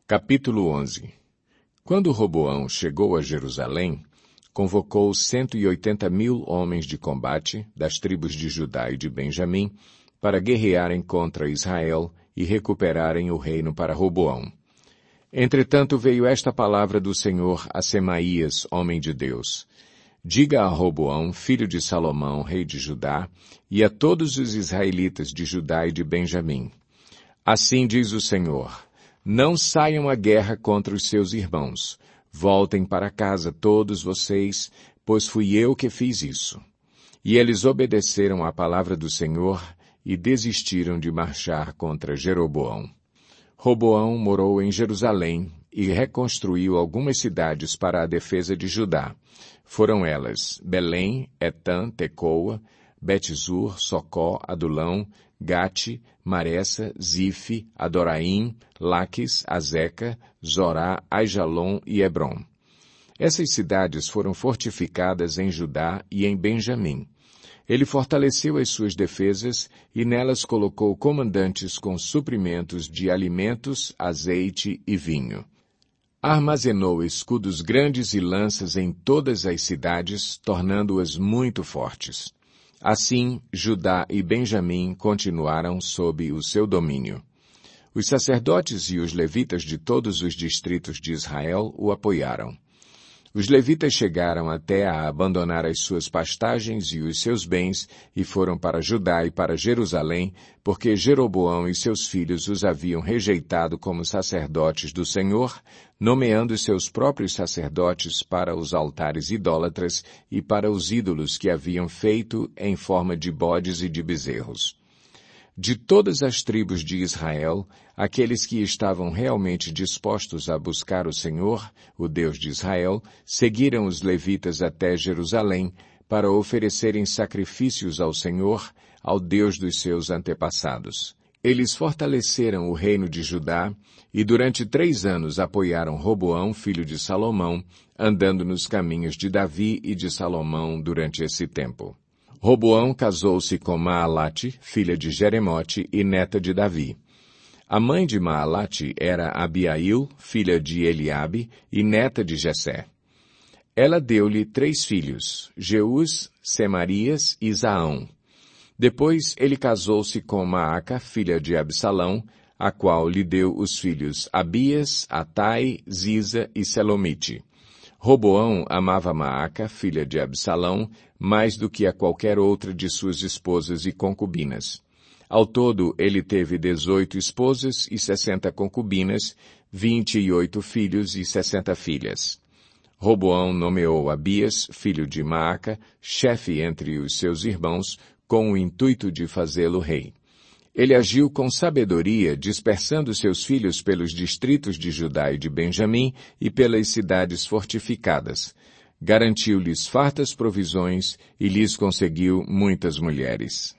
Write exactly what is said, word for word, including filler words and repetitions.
Capítulo onze. Quando Roboão chegou a Jerusalém, convocou cento e oitenta mil homens de combate das tribos de Judá e de Benjamim para guerrearem contra Israel e recuperarem o reino para Roboão. Entretanto veio esta palavra do Senhor a Semaías, homem de Deus. Diga a Roboão, filho de Salomão, rei de Judá, e a todos os israelitas de Judá e de Benjamim. Assim diz o Senhor: não saiam à guerra contra os seus irmãos. Voltem para casa todos vocês, pois fui eu que fiz isso. E eles obedeceram à palavra do Senhor e desistiram de marchar contra Jeroboão. Roboão morou em Jerusalém e reconstruiu algumas cidades para a defesa de Judá. Foram elas Belém, Etã, Tecoa, Bet-zur, Socó, Adulão, Gate, Maressa, Zife, Adoraim, Laques, Azeca, Zorá, Aijalon e Hebrom. Essas cidades foram fortificadas em Judá e em Benjamim. Ele fortaleceu as suas defesas e nelas colocou comandantes com suprimentos de alimentos, azeite e vinho. Armazenou escudos grandes e lanças em todas as cidades, tornando-as muito fortes. Assim, Judá e Benjamim continuaram sob o seu domínio. Os sacerdotes e os levitas de todos os distritos de Israel o apoiaram. Os levitas chegaram até a abandonar as suas pastagens e os seus bens e foram para Judá e para Jerusalém, porque Jeroboão e seus filhos os haviam rejeitado como sacerdotes do Senhor, nomeando seus próprios sacerdotes para os altares idólatras e para os ídolos que haviam feito em forma de bodes e de bezerros. De todas as tribos de Israel, aqueles que estavam realmente dispostos a buscar o Senhor, o Deus de Israel, seguiram os levitas até Jerusalém para oferecerem sacrifícios ao Senhor, ao Deus dos seus antepassados. Eles fortaleceram o reino de Judá e durante três anos apoiaram Roboão, filho de Salomão, andando nos caminhos de Davi e de Salomão durante esse tempo. Roboão casou-se com Maalate, filha de Jeremote e neta de Davi. A mãe de Maalate era Abiail, filha de Eliabe e neta de Jessé. Ela deu-lhe três filhos, Jeús, Semarias e Zaão. Depois ele casou-se com Maaca, filha de Absalão, a qual lhe deu os filhos Abias, Atai, Ziza e Selomite. Roboão amava Maaca, filha de Absalão, mais do que a qualquer outra de suas esposas e concubinas. Ao todo, ele teve dezoito esposas e sessenta concubinas, vinte e oito filhos e sessenta filhas. Roboão nomeou Abias, filho de Maaca, chefe entre os seus irmãos, com o intuito de fazê-lo rei. Ele agiu com sabedoria, dispersando seus filhos pelos distritos de Judá e de Benjamim e pelas cidades fortificadas. Garantiu-lhes fartas provisões e lhes conseguiu muitas mulheres.